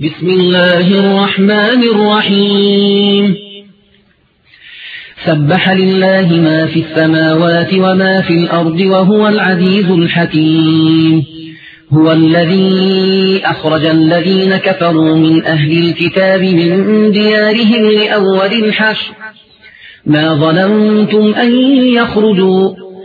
بسم الله الرحمن الرحيم سبح لله ما في السماوات وما في الأرض وهو العزيز الحكيم هو الذي أخرج الذين كفروا من أهل الكتاب من ديارهم لأول الحشر ما ظننتم أن يخرجوا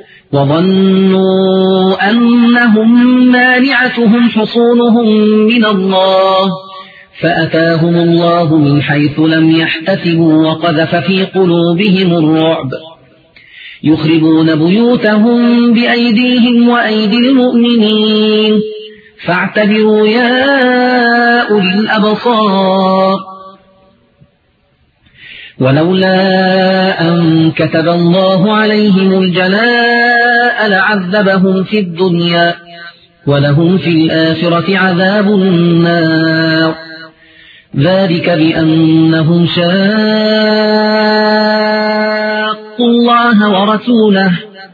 وظنوا أنهم مانعتهم حصونهم من الله فأتاهم الله من حيث لم يحتسبوا وقذف في قلوبهم الرعب يخربون بيوتهم بأيديهم وأيدي المؤمنين فاعتبروا يا أولي الأبصار ولولا أن كتب الله عليهم الجلاء لعذبهم في الدنيا ولهم في الآخرة عذاب النار ذلك بأنهم شاقوا الله ورسوله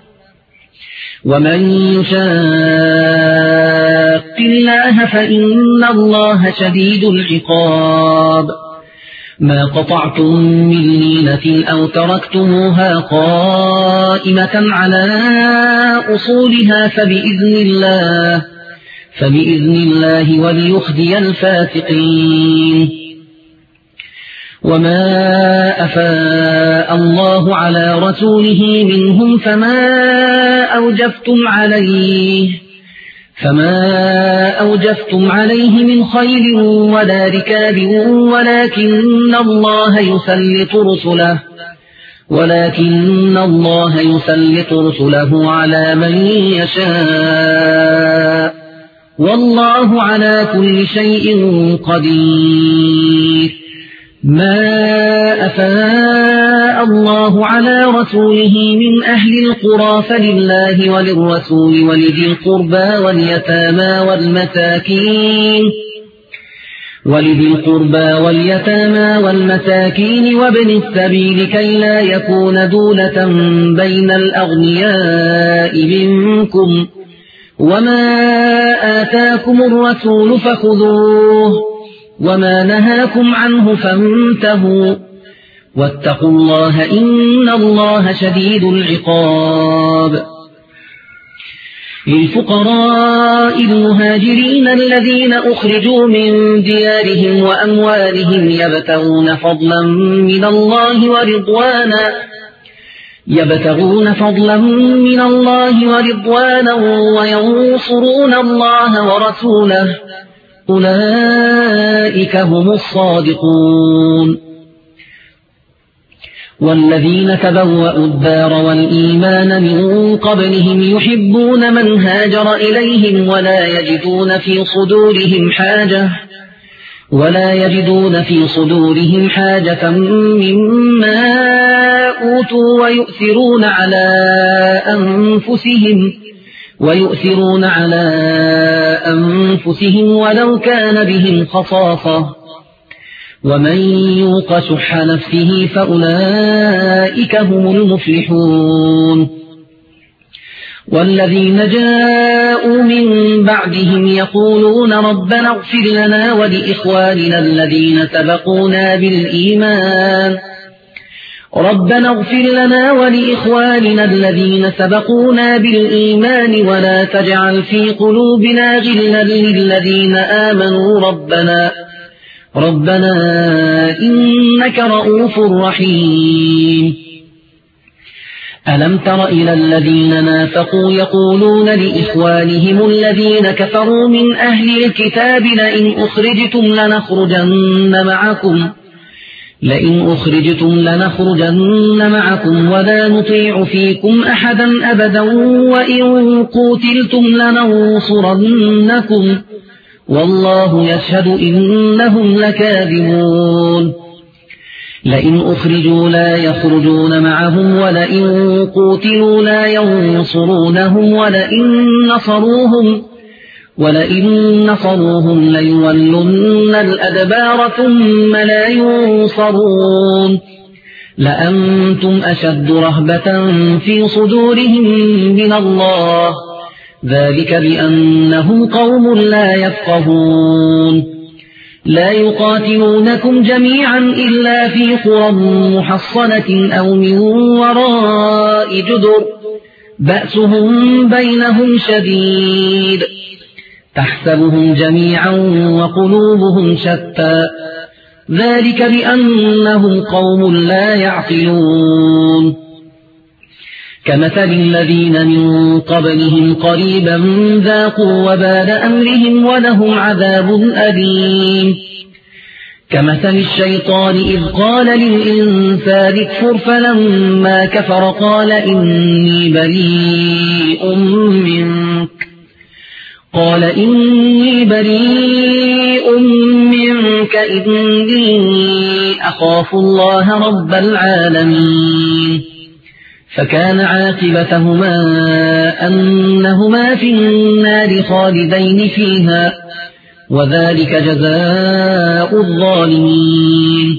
ومن يشاق الله فإن الله شديد العقاب ما قطعتم من لينة أو تركتموها قائمة على أصولها فبإذن الله وليخزي الفاسقين وما أفاء الله على رسوله منهم فما أوجفتم عليه من خيل ولا ركاب ولكن الله يسلط رسله على من يشاء والله على كل شيء قدير ما أفاء الله على رسوله من أهل القرى فلله وللرسول ولذي القربى واليتامى والمساكين وابن السبيل كي لا يكون دولة بين الأغنياء منكم وما آتاكم الرسول فخذوه وما نهاكم عنه فانتهوا واتقوا الله إن الله شديد العقاب للفقراء المهاجرين الذين أخرجوا من ديارهم وأموالهم يبتغون فضلا من الله ورضوانا وينصرون الله ورسوله أولئك هم الصادقون والذين تبوأوا الدار والإيمان من قبلهم يحبون من هاجر إليهم ولا يجدون في صدورهم حاجة مما أوتوا ويؤثرون على أنفسهم ولو كان بهم خصاصة ومن يوق شح نفسه فأولئك هم المفلحون والذين جاءوا من بعدهم يقولون ربنا اغفر لنا ولإخواننا الذين سبقونا بالإيمان ولا تجعل في قلوبنا غلا للذين آمنوا ربنا إنك رؤوف رحيم ألم تر إلى الذين نافقوا يقولون لإخوانهم الذين كفروا من أهل الكتاب لئن أخرجتم لنخرجن معكم ولا نطيع فيكم أحدا أبدا وإن قوتلتم لننصرنكم والله يشهد إنهم لكاذبون لئن أخرجوا لا يخرجون معهم ولئن قوتلوا لا ينصرونهم ولئن نصروهم ليولن الأدبار ثم لا ينصرون لأنتم أشد رهبة في صدورهم من الله ذلك بأنهم قوم لا يفقهون لا يقاتلونكم جميعا إلا في قرى محصنة أو من وراء جدر بأسهم بينهم شديد تحسبهم جميعا وقلوبهم شتى ذلك بأنهم قوم لا يعقلون كمثل الذين من قبلهم قريبا ذاقوا وبال أمرهم ولهم عذاب أليم كمثل الشيطان إذ قال للإنسان اكفر فلما كفر قال إني بريء منك إني أخاف الله رب العالمين فكان عاقبتهما أنهما في النار خالدين فيها وذلك جزاء الظالمين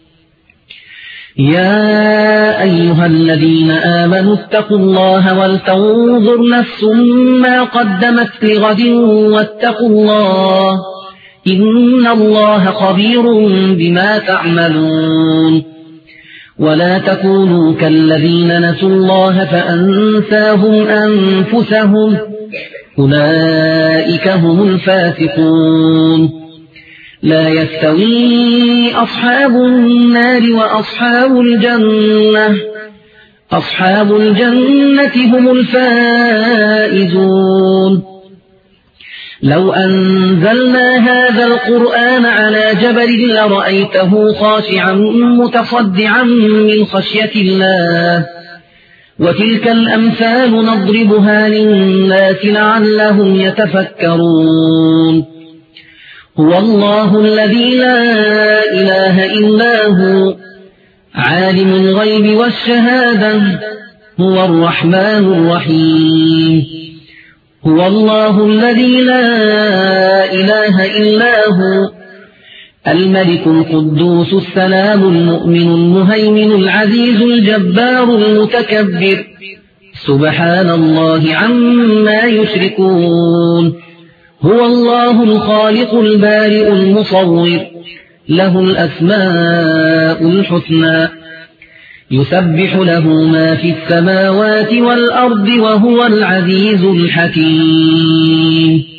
يا أيها الذين آمنوا اتقوا الله ولتنظر نفس ما قدمت لغد واتقوا الله إن الله خبير بما تعملون ولا تكونوا كالذين نسوا الله فأنساهم أنفسهم أولئك هم الفاسقون لا يستوي أصحاب النار وأصحاب الجنة أصحاب الجنة هم الفائزون لو أنزلنا هذا القرآن على جبل لرأيته خاشعا متصدعا من خشية الله وتلك الأمثال نضربها للناس لعلهم يتفكرون هو الله الذي لا إله إلا هو عالم الغيب والشهادة هو الرحمن الرحيم هو الله الذي لا إله إلا هو الملك القدوس السلام المؤمن المهيمن العزيز الجبار المتكبر سبحان الله عما يشركون هو الله الخالق البارئ المصور له الأسماء الحسنى يسبح له ما في السماوات والأرض وهو العزيز الحكيم